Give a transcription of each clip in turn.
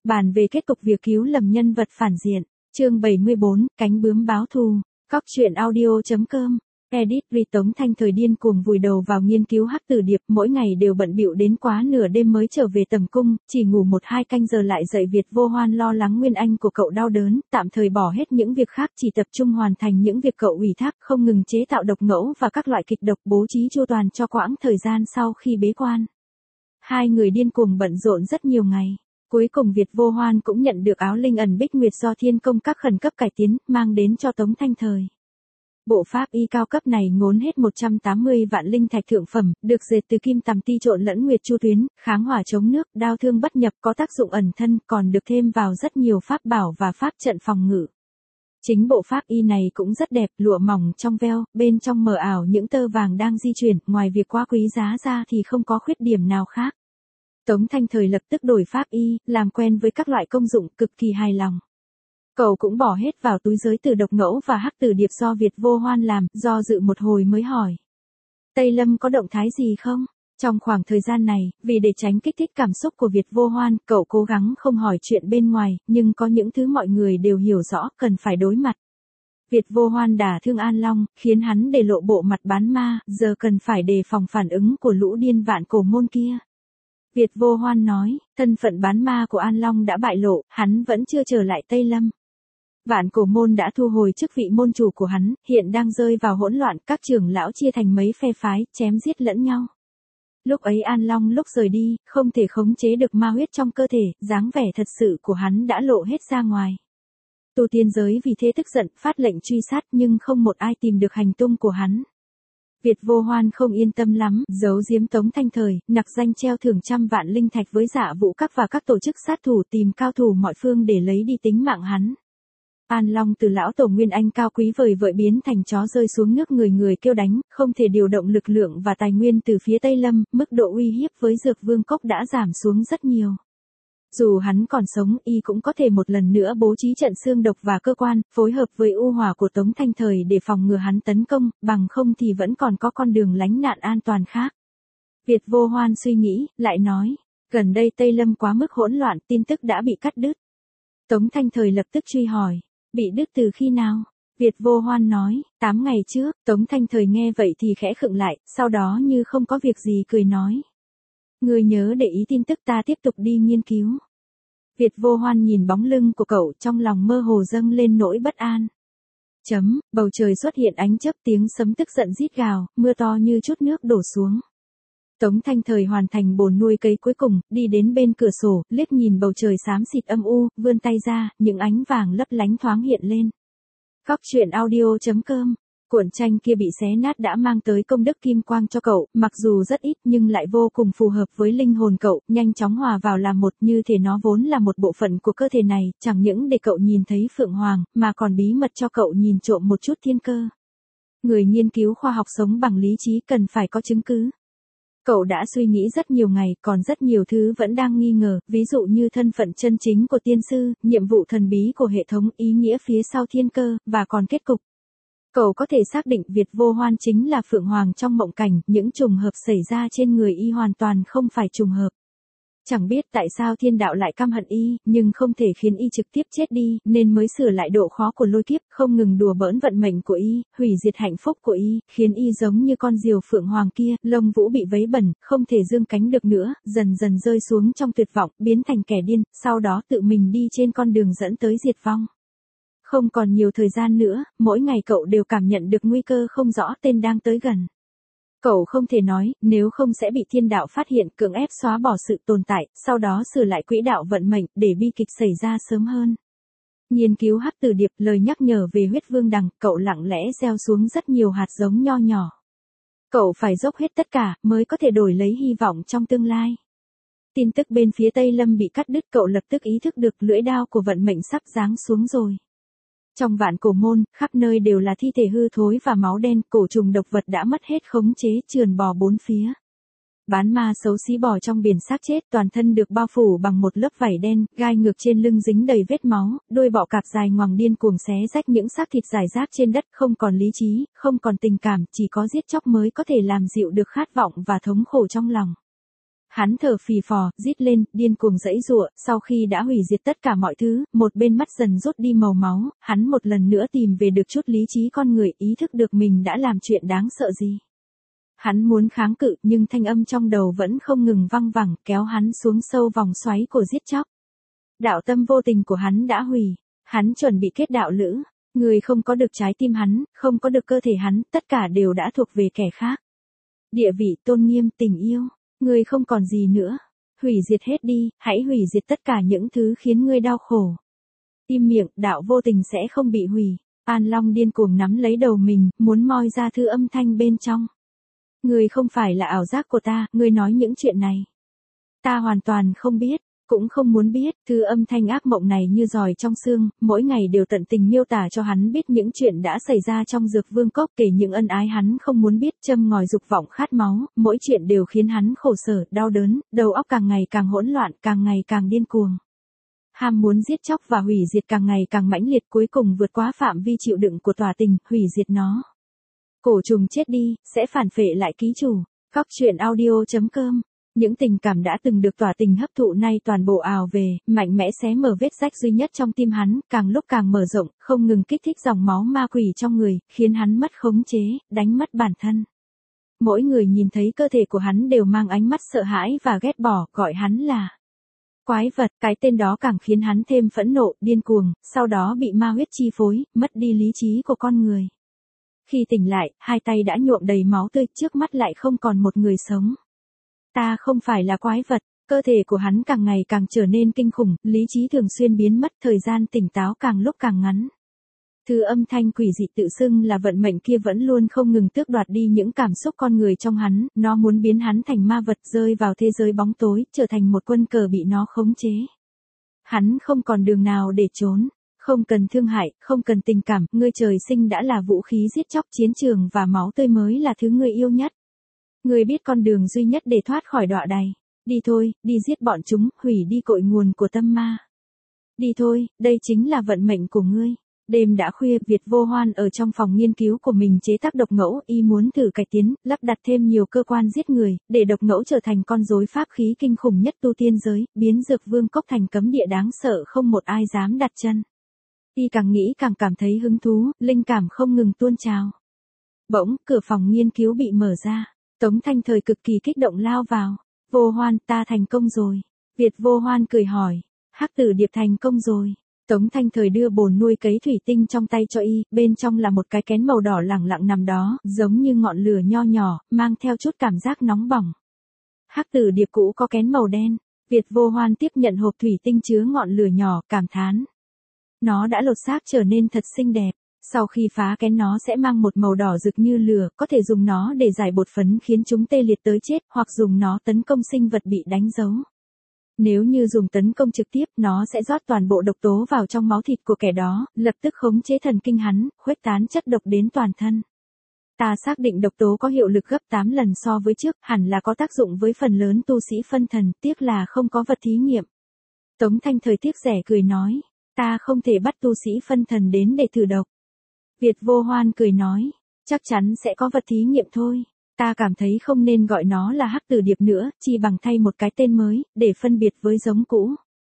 Bàn về kết cục việc cứu lầm nhân vật phản diện. Chương 74, cánh bướm báo thù. Cóc truyện audio.com. Edit Tống Thanh Thời điên cuồng vùi đầu vào nghiên cứu hắc tử điệp, mỗi ngày đều bận bịu đến quá nửa đêm mới trở về tầm cung, chỉ ngủ 1-2 canh giờ lại dậy. Việt Vô Hoan lo lắng nguyên anh của cậu đau đớn, tạm thời bỏ hết những việc khác, chỉ tập trung hoàn thành những việc cậu ủy thác, không ngừng chế tạo độc ngẫu và các loại kịch độc, bố trí chu toàn cho quãng thời gian sau khi bế quan. Hai người điên cuồng bận rộn rất nhiều ngày. Cuối cùng Việt Vô Hoan cũng nhận được áo linh ẩn bích nguyệt do thiên công các khẩn cấp cải tiến, mang đến cho Tống Thanh Thời. Bộ pháp y cao cấp này ngốn hết 180 vạn linh thạch thượng phẩm, được dệt từ kim tằm ti trộn lẫn nguyệt chu tuyến, kháng hỏa chống nước, đao thương bất nhập, có tác dụng ẩn thân, còn được thêm vào rất nhiều pháp bảo và pháp trận phòng ngự. Chính bộ pháp y này cũng rất đẹp, lụa mỏng trong veo, bên trong mờ ảo những tơ vàng đang di chuyển, ngoài việc quá quý giá ra thì không có khuyết điểm nào khác. Tống Thanh Thời lập tức đổi pháp y, làm quen với các loại công dụng, cực kỳ hài lòng. Cậu cũng bỏ hết vào túi giới từ độc ngẫu và hắc tử điệp do Việt Vô Hoan làm, do dự một hồi mới hỏi. Tây Lâm có động thái gì không? Trong khoảng thời gian này, vì để tránh kích thích cảm xúc của Việt Vô Hoan, cậu cố gắng không hỏi chuyện bên ngoài, nhưng có những thứ mọi người đều hiểu rõ, cần phải đối mặt. Việt Vô Hoan đả thương An Long, khiến hắn để lộ bộ mặt bán ma, giờ cần phải đề phòng phản ứng của lũ điên Vạn Cổ Môn kia. Việt Vô Hoan nói, thân phận bán ma của An Long đã bại lộ, hắn vẫn chưa trở lại Tây Lâm. Vạn Cổ Môn đã thu hồi chức vị môn chủ của hắn, hiện đang rơi vào hỗn loạn, các trưởng lão chia thành mấy phe phái, chém giết lẫn nhau. Lúc ấy An Long lúc rời đi, không thể khống chế được ma huyết trong cơ thể, dáng vẻ thật sự của hắn đã lộ hết ra ngoài. Tu tiên giới vì thế tức giận, phát lệnh truy sát nhưng không một ai tìm được hành tung của hắn. Việt Vô Hoan không yên tâm lắm, giấu giếm Tống Thanh Thời, nặc danh treo thưởng 100 vạn linh thạch với Dạ Vũ Các và các tổ chức sát thủ, tìm cao thủ mọi phương để lấy đi tính mạng hắn. An Long từ lão tổ Nguyên Anh cao quý vời vợi biến thành chó rơi xuống nước, người người kêu đánh, không thể điều động lực lượng và tài nguyên từ phía Tây Lâm, mức độ uy hiếp với Dược Vương Cốc đã giảm xuống rất nhiều. Dù hắn còn sống, y cũng có thể một lần nữa bố trí trận xương độc và cơ quan, phối hợp với u hỏa của Tống Thanh Thời để phòng ngừa hắn tấn công, bằng không thì vẫn còn có con đường lánh nạn an toàn khác. Việt Vô Hoan suy nghĩ, lại nói, gần đây Tây Lâm quá mức hỗn loạn, tin tức đã bị cắt đứt. Tống Thanh Thời lập tức truy hỏi, bị đứt từ khi nào? Việt Vô Hoan nói, 8 ngày trước. Tống Thanh Thời nghe vậy thì khẽ khựng lại, sau đó như không có việc gì cười nói. Ngươi nhớ để ý tin tức, ta tiếp tục đi nghiên cứu. Việt Vô Hoan nhìn bóng lưng của cậu, trong lòng mơ hồ dâng lên nỗi bất an. Bầu trời xuất hiện ánh chớp, tiếng sấm tức giận rít gào, mưa to như chút nước đổ xuống. Tống Thanh Thời hoàn thành bồn nuôi cấy cuối cùng, đi đến bên cửa sổ, liếc nhìn bầu trời xám xịt âm u, vươn tay ra, những ánh vàng lấp lánh thoáng hiện lên. Cóc truyện audio.com. Cuộn tranh kia bị xé nát đã mang tới công đức kim quang cho cậu, mặc dù rất ít nhưng lại vô cùng phù hợp với linh hồn cậu, nhanh chóng hòa vào làm một, như thể nó vốn là một bộ phận của cơ thể này, chẳng những để cậu nhìn thấy Phượng Hoàng, mà còn bí mật cho cậu nhìn trộm một chút thiên cơ. Người nghiên cứu khoa học sống bằng lý trí cần phải có chứng cứ. Cậu đã suy nghĩ rất nhiều ngày, còn rất nhiều thứ vẫn đang nghi ngờ, ví dụ như thân phận chân chính của tiên sư, nhiệm vụ thần bí của hệ thống, ý nghĩa phía sau thiên cơ, và còn kết cục. Cậu có thể xác định Việt Vô Hoan chính là Phượng Hoàng trong mộng cảnh, những trùng hợp xảy ra trên người y hoàn toàn không phải trùng hợp. Chẳng biết tại sao thiên đạo lại căm hận y, nhưng không thể khiến y trực tiếp chết đi, nên mới sửa lại độ khó của lôi kiếp, không ngừng đùa bỡn vận mệnh của y, hủy diệt hạnh phúc của y, khiến y giống như con diều Phượng Hoàng kia, lông vũ bị vấy bẩn, không thể dương cánh được nữa, dần dần rơi xuống trong tuyệt vọng, biến thành kẻ điên, sau đó tự mình đi trên con đường dẫn tới diệt vong. Không còn nhiều thời gian nữa, mỗi ngày cậu đều cảm nhận được nguy cơ không rõ tên đang tới gần. Cậu không thể nói, nếu không sẽ bị thiên đạo phát hiện, cưỡng ép xóa bỏ sự tồn tại, sau đó sửa lại quỹ đạo vận mệnh, để bi kịch xảy ra sớm hơn. Nghiên cứu hắc tử điệp, lời nhắc nhở về huyết vương đằng, cậu lặng lẽ gieo xuống rất nhiều hạt giống nho nhỏ. Cậu phải dốc hết tất cả, mới có thể đổi lấy hy vọng trong tương lai. Tin tức bên phía Tây Lâm bị cắt đứt, cậu lập tức ý thức được lưỡi đao của vận mệnh sắp giáng xuống rồi. Trong Vạn Cổ Môn, khắp nơi đều là thi thể hư thối và máu đen, cổ trùng độc vật đã mất hết khống chế, trườn bò bốn phía. Bán ma xấu xí bò trong biển xác chết, toàn thân được bao phủ bằng một lớp vảy đen, gai ngược trên lưng dính đầy vết máu, đôi bọ cạp dài ngoằng điên cuồng xé rách những xác thịt rải rác trên đất, không còn lý trí, không còn tình cảm, chỉ có giết chóc mới có thể làm dịu được khát vọng và thống khổ trong lòng. Hắn thở phì phò, rít lên, điên cuồng giãy giụa, sau khi đã hủy diệt tất cả mọi thứ, một bên mắt dần rút đi màu máu, hắn một lần nữa tìm về được chút lý trí con người, ý thức được mình đã làm chuyện đáng sợ gì. Hắn muốn kháng cự, nhưng thanh âm trong đầu vẫn không ngừng văng vẳng, kéo hắn xuống sâu vòng xoáy của giết chóc. Đạo tâm vô tình của hắn đã hủy, hắn chuẩn bị kết đạo lữ, người không có được trái tim hắn, không có được cơ thể hắn, tất cả đều đã thuộc về kẻ khác. Địa vị, tôn nghiêm, tình yêu, người không còn gì nữa. Hủy diệt hết đi, hãy hủy diệt tất cả những thứ khiến ngươi đau khổ. Im miệng, đạo vô tình sẽ không bị hủy. An Long điên cuồng nắm lấy đầu mình, muốn moi ra thư âm thanh bên trong. Ngươi không phải là ảo giác của ta, ngươi nói những chuyện này. Ta hoàn toàn không biết, cũng không muốn biết, thư âm thanh ác mộng này như giòi trong xương, mỗi ngày đều tận tình miêu tả cho hắn biết những chuyện đã xảy ra trong Dược Vương Cốc, kể những ân ái hắn không muốn biết, châm ngòi dục vọng khát máu, mỗi chuyện đều khiến hắn khổ sở, đau đớn, đầu óc càng ngày càng hỗn loạn, càng ngày càng điên cuồng. Ham muốn giết chóc và hủy diệt càng ngày càng mãnh liệt, cuối cùng vượt quá phạm vi chịu đựng của tòa tình, hủy diệt nó. Cổ trùng chết đi, sẽ phản phệ lại ký chủ. Góc truyện audio.com. Những tình cảm đã từng được tỏa tình hấp thụ nay toàn bộ ào về, mạnh mẽ xé mở vết rách duy nhất trong tim hắn, càng lúc càng mở rộng, không ngừng kích thích dòng máu ma quỷ trong người, khiến hắn mất khống chế, đánh mất bản thân. Mỗi người nhìn thấy cơ thể của hắn đều mang ánh mắt sợ hãi và ghét bỏ, gọi hắn là quái vật. Cái tên đó càng khiến hắn thêm phẫn nộ, điên cuồng, sau đó bị ma huyết chi phối, mất đi lý trí của con người. Khi tỉnh lại, hai tay đã nhuộm đầy máu tươi, trước mắt lại không còn một người sống. Ta không phải là quái vật, cơ thể của hắn càng ngày càng trở nên kinh khủng, lý trí thường xuyên biến mất, thời gian tỉnh táo càng lúc càng ngắn. Thứ âm thanh quỷ dị tự xưng là vận mệnh kia vẫn luôn không ngừng tước đoạt đi những cảm xúc con người trong hắn, nó muốn biến hắn thành ma vật, rơi vào thế giới bóng tối, trở thành một quân cờ bị nó khống chế. Hắn không còn đường nào để trốn. Không cần thương hại, không cần tình cảm, ngươi trời sinh đã là vũ khí giết chóc, chiến trường và máu tươi mới là thứ ngươi yêu nhất. Ngươi biết con đường duy nhất để thoát khỏi đọa đày. Đi thôi, đi giết bọn chúng, hủy đi cội nguồn của tâm ma. Đi thôi, đây chính là vận mệnh của ngươi. Đêm đã khuya, Việt Vô Hoan ở trong phòng nghiên cứu của mình chế tác độc ngẫu, y muốn thử cải tiến, lắp đặt thêm nhiều cơ quan giết người, để độc ngẫu trở thành con rối pháp khí kinh khủng nhất tu tiên giới, biến Dược Vương Cốc thành cấm địa đáng sợ không một ai dám đặt chân. Y càng nghĩ càng cảm thấy hứng thú, linh cảm không ngừng tuôn trào. Bỗng, cửa phòng nghiên cứu bị mở ra. Tống Thanh Thời cực kỳ kích động lao vào. Vô Hoan, ta thành công rồi. Việt Vô Hoan cười hỏi. Hắc Tử Điệp thành công rồi. Tống Thanh Thời đưa bồn nuôi cấy thủy tinh trong tay cho y, bên trong là một cái kén màu đỏ lẳng lặng nằm đó, giống như ngọn lửa nho nhỏ, mang theo chút cảm giác nóng bỏng. Hắc Tử Điệp cũ có kén màu đen. Việt Vô Hoan tiếp nhận hộp thủy tinh chứa ngọn lửa nhỏ, cảm thán. Nó đã lột xác trở nên thật xinh đẹp. Sau khi phá kén nó sẽ mang một màu đỏ rực như lửa, có thể dùng nó để giải bột phấn khiến chúng tê liệt tới chết, hoặc dùng nó tấn công sinh vật bị đánh dấu. Nếu như dùng tấn công trực tiếp, nó sẽ rót toàn bộ độc tố vào trong máu thịt của kẻ đó, lập tức khống chế thần kinh hắn, khuếch tán chất độc đến toàn thân. Ta xác định độc tố có hiệu lực gấp 8 lần so với trước, hẳn là có tác dụng với phần lớn tu sĩ phân thần, tiếc là không có vật thí nghiệm. Tống Thanh Thời tiếc rẻ cười nói. Ta không thể bắt tu sĩ phân thần đến để thử độc. Việt Vô Hoan cười nói, chắc chắn sẽ có vật thí nghiệm thôi. Ta cảm thấy không nên gọi nó là Hắc Tử Điệp nữa, chi bằng thay một cái tên mới, để phân biệt với giống cũ.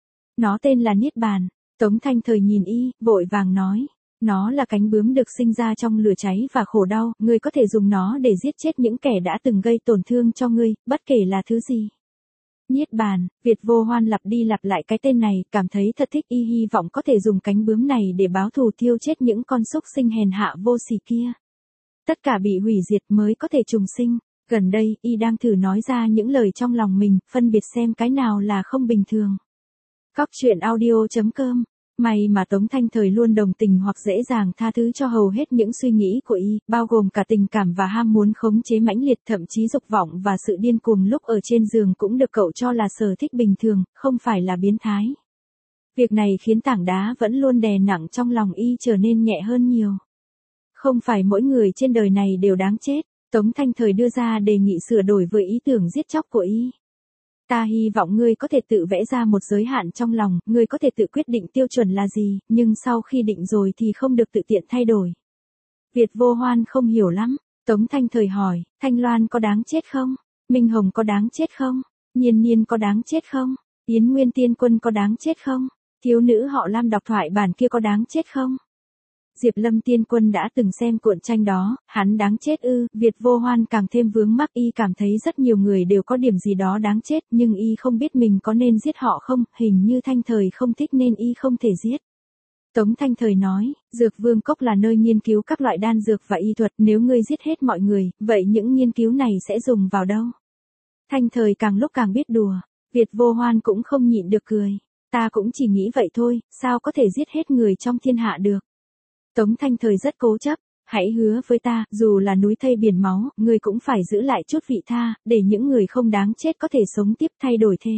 Nó tên là Niết Bàn. Tống Thanh Thời nhìn y, vội vàng nói. Nó là cánh bướm được sinh ra trong lửa cháy và khổ đau, ngươi có thể dùng nó để giết chết những kẻ đã từng gây tổn thương cho ngươi, bất kể là thứ gì. Niết Bàn, Việt Vô Hoan lặp đi lặp lại cái tên này, cảm thấy thật thích, y hy vọng có thể dùng cánh bướm này để báo thù thiêu chết những con súc sinh hèn hạ vô sỉ kia. Tất cả bị hủy diệt mới có thể trùng sinh. Gần đây, y đang thử nói ra những lời trong lòng mình, phân biệt xem cái nào là không bình thường. Góc truyện audio.com. May mà Tống Thanh Thời luôn đồng tình hoặc dễ dàng tha thứ cho hầu hết những suy nghĩ của y, bao gồm cả tình cảm và ham muốn khống chế mãnh liệt, thậm chí dục vọng và sự điên cuồng lúc ở trên giường cũng được cậu cho là sở thích bình thường, không phải là biến thái. Việc này khiến tảng đá vẫn luôn đè nặng trong lòng y trở nên nhẹ hơn nhiều. Không phải mỗi người trên đời này đều đáng chết, Tống Thanh Thời đưa ra đề nghị sửa đổi với ý tưởng giết chóc của y. Ta hy vọng ngươi có thể tự vẽ ra một giới hạn trong lòng, ngươi có thể tự quyết định tiêu chuẩn là gì, nhưng sau khi định rồi thì không được tự tiện thay đổi. Việt Vô Hoan không hiểu lắm. Tống Thanh Thời hỏi, Thanh Loan có đáng chết không? Minh Hồng có đáng chết không? Nhiên Nhiên có đáng chết không? Yến Nguyên Tiên Quân có đáng chết không? Thiếu nữ họ Lam đọc thoại bản kia có đáng chết không? Diệp Lâm Tiên Quân đã từng xem cuộn tranh đó, hắn đáng chết ư? Việt Vô Hoan càng thêm vướng mắc, y cảm thấy rất nhiều người đều có điểm gì đó đáng chết, nhưng y không biết mình có nên giết họ không, hình như Thanh Thời không thích nên y không thể giết. Tống Thanh Thời nói, Dược Vương Cốc là nơi nghiên cứu các loại đan dược và y thuật, nếu ngươi giết hết mọi người, vậy những nghiên cứu này sẽ dùng vào đâu? Thanh Thời càng lúc càng biết đùa, Việt Vô Hoan cũng không nhịn được cười. Ta cũng chỉ nghĩ vậy thôi, sao có thể giết hết người trong thiên hạ được? Tống Thanh Thời rất cố chấp, hãy hứa với ta, dù là núi thây biển máu, ngươi cũng phải giữ lại chút vị tha, để những người không đáng chết có thể sống tiếp thay đổi thế.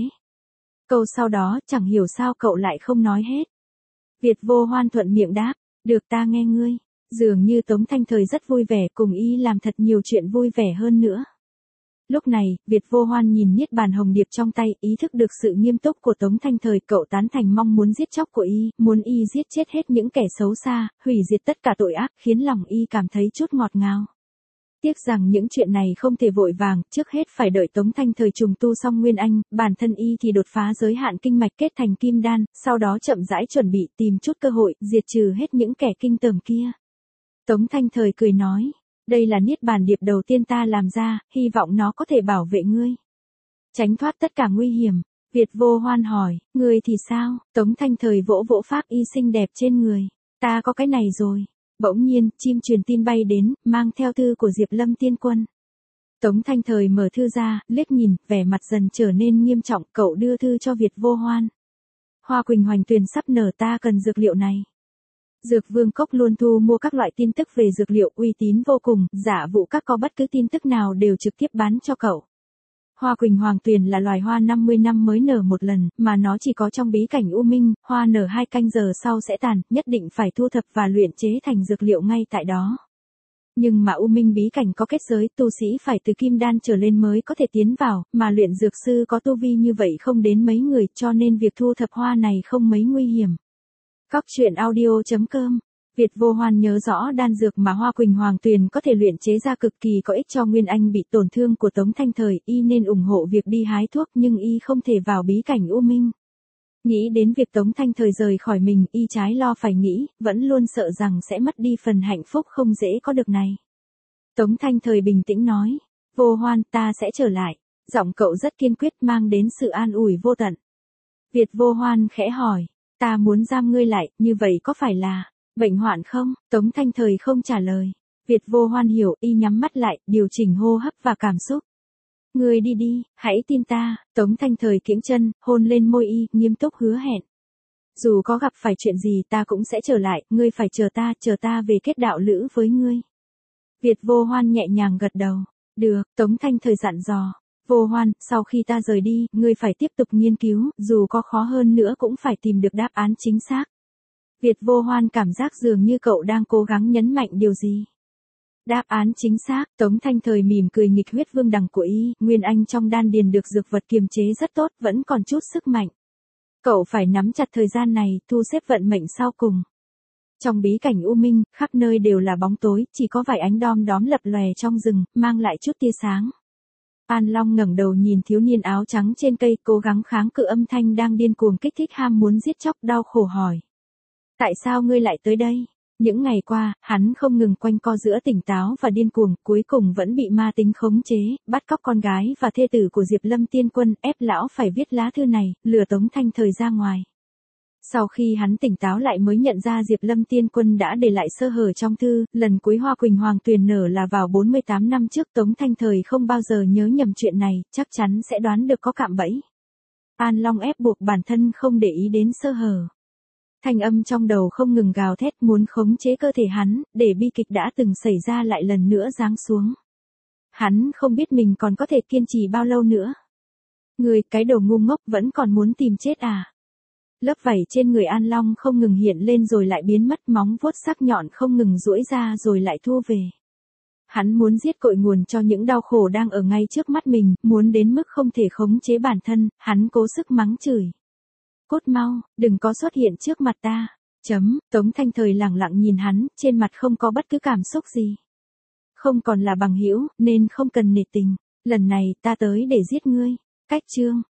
Câu sau đó, chẳng hiểu sao cậu lại không nói hết. Việt Vô Hoan thuận miệng đáp, được ta nghe ngươi. Dường như Tống Thanh Thời rất vui vẻ, cùng y làm thật nhiều chuyện vui vẻ hơn nữa. Lúc này, Việt Vô Hoan nhìn niết bàn hồng điệp trong tay, ý thức được sự nghiêm túc của Tống Thanh Thời, cậu tán thành mong muốn giết chóc của y, muốn y giết chết hết những kẻ xấu xa, hủy diệt tất cả tội ác, khiến lòng y cảm thấy chút ngọt ngào. Tiếc rằng những chuyện này không thể vội vàng, trước hết phải đợi Tống Thanh Thời trùng tu xong nguyên anh, bản thân y thì đột phá giới hạn kinh mạch kết thành kim đan, sau đó chậm rãi chuẩn bị tìm chút cơ hội, diệt trừ hết những kẻ kinh tởm kia. Tống Thanh Thời cười nói, đây là niết bàn điệp đầu tiên ta làm ra, hy vọng nó có thể bảo vệ ngươi. Tránh thoát tất cả nguy hiểm. Việt Vô Hoan hỏi, ngươi thì sao? Tống Thanh Thời vỗ vỗ pháp y xinh đẹp trên người. Ta có cái này rồi. Bỗng nhiên, chim truyền tin bay đến, mang theo thư của Diệp Lâm Tiên Quân. Tống Thanh Thời mở thư ra, liếc nhìn, vẻ mặt dần trở nên nghiêm trọng, cậu đưa thư cho Việt Vô Hoan. Hoa Quỳnh Hoành Tuyền sắp nở, ta cần dược liệu này. Dược Vương Cốc luôn thu mua các loại tin tức về dược liệu uy tín vô cùng, giả vụ các có bất cứ tin tức nào đều trực tiếp bán cho cậu. Hoa Quỳnh Hoàng Tuyền là loài hoa 50 năm mới nở một lần, mà nó chỉ có trong bí cảnh U Minh, hoa nở 2 canh giờ sau sẽ tàn, nhất định phải thu thập và luyện chế thành dược liệu ngay tại đó. Nhưng mà U Minh bí cảnh có kết giới, tu sĩ phải từ kim đan trở lên mới có thể tiến vào, mà luyện dược sư có tu vi như vậy không đến mấy người, cho nên việc thu thập hoa này không mấy nguy hiểm. Các chuyện audio.com. Việt Vô Hoan nhớ rõ đan dược mà Hoa Quỳnh Hoàng Tuyền có thể luyện chế ra cực kỳ có ích cho Nguyên Anh bị tổn thương của Tống Thanh Thời, y nên ủng hộ việc đi hái thuốc nhưng y không thể vào bí cảnh U Minh. Nghĩ đến việc Tống Thanh Thời rời khỏi mình, y trái lo phải nghĩ, vẫn luôn sợ rằng sẽ mất đi phần hạnh phúc không dễ có được này. Tống Thanh Thời bình tĩnh nói, Vô Hoan, ta sẽ trở lại. Giọng cậu rất kiên quyết, mang đến sự an ủi vô tận. Việt Vô Hoan khẽ hỏi, ta muốn giam ngươi lại, như vậy có phải là bệnh hoạn không? Tống Thanh Thời không trả lời. Việt Vô Hoan hiểu, y nhắm mắt lại, điều chỉnh hô hấp và cảm xúc. Ngươi đi đi, hãy tin ta. Tống Thanh Thời kiễng chân, hôn lên môi y, nghiêm túc hứa hẹn. Dù có gặp phải chuyện gì ta cũng sẽ trở lại, ngươi phải chờ ta về kết đạo lữ với ngươi. Việt Vô Hoan nhẹ nhàng gật đầu. Được, Tống Thanh Thời dặn dò. Vô Hoan, sau khi ta rời đi, ngươi phải tiếp tục nghiên cứu, dù có khó hơn nữa cũng phải tìm được đáp án chính xác. Việt Vô Hoan cảm giác dường như cậu đang cố gắng nhấn mạnh điều gì. Đáp án chính xác, Tống Thanh Thời mỉm cười, nghịch huyết vương đằng của y, Nguyên Anh trong đan điền được dược vật kiềm chế rất tốt, vẫn còn chút sức mạnh. Cậu phải nắm chặt thời gian này, thu xếp vận mệnh sau cùng. Trong bí cảnh U Minh, khắp nơi đều là bóng tối, chỉ có vài ánh đom đóm lập lòe trong rừng, mang lại chút tia sáng. An Long ngẩng đầu nhìn thiếu niên áo trắng trên cây, cố gắng kháng cự âm thanh đang điên cuồng kích thích ham muốn giết chóc, đau khổ hỏi. Tại sao ngươi lại tới đây? Những ngày qua, hắn không ngừng quanh co giữa tỉnh táo và điên cuồng, cuối cùng vẫn bị ma tính khống chế, bắt cóc con gái và thê tử của Diệp Lâm Tiên Quân, ép lão phải viết lá thư này, lừa Tống Thanh Thời ra ngoài. Sau khi hắn tỉnh táo lại mới nhận ra Diệp Lâm Tiên Quân đã để lại sơ hở trong thư, lần cuối Hoa Quỳnh Hoàng Tuyền nở là vào 48 năm trước, Tống Thanh Thời không bao giờ nhớ nhầm chuyện này, chắc chắn sẽ đoán được có cạm bẫy. An Long ép buộc bản thân không để ý đến sơ hở. Thanh âm trong đầu không ngừng gào thét muốn khống chế cơ thể hắn, để bi kịch đã từng xảy ra lại lần nữa giáng xuống. Hắn không biết mình còn có thể kiên trì bao lâu nữa. Người, cái đồ ngu ngốc, vẫn còn muốn tìm chết à? Lớp vảy trên người An Long không ngừng hiện lên rồi lại biến mất, móng vuốt sắc nhọn không ngừng duỗi ra rồi lại thu về. Hắn muốn giết cội nguồn cho những đau khổ đang ở ngay trước mắt mình, muốn đến mức không thể khống chế bản thân, hắn cố sức mắng chửi. Cút mau, đừng có xuất hiện trước mặt ta. Tống Thanh Thời lẳng lặng nhìn hắn, trên mặt không có bất cứ cảm xúc gì. Không còn là bằng hữu, nên không cần nể tình. Lần này ta tới để giết ngươi. Cách chương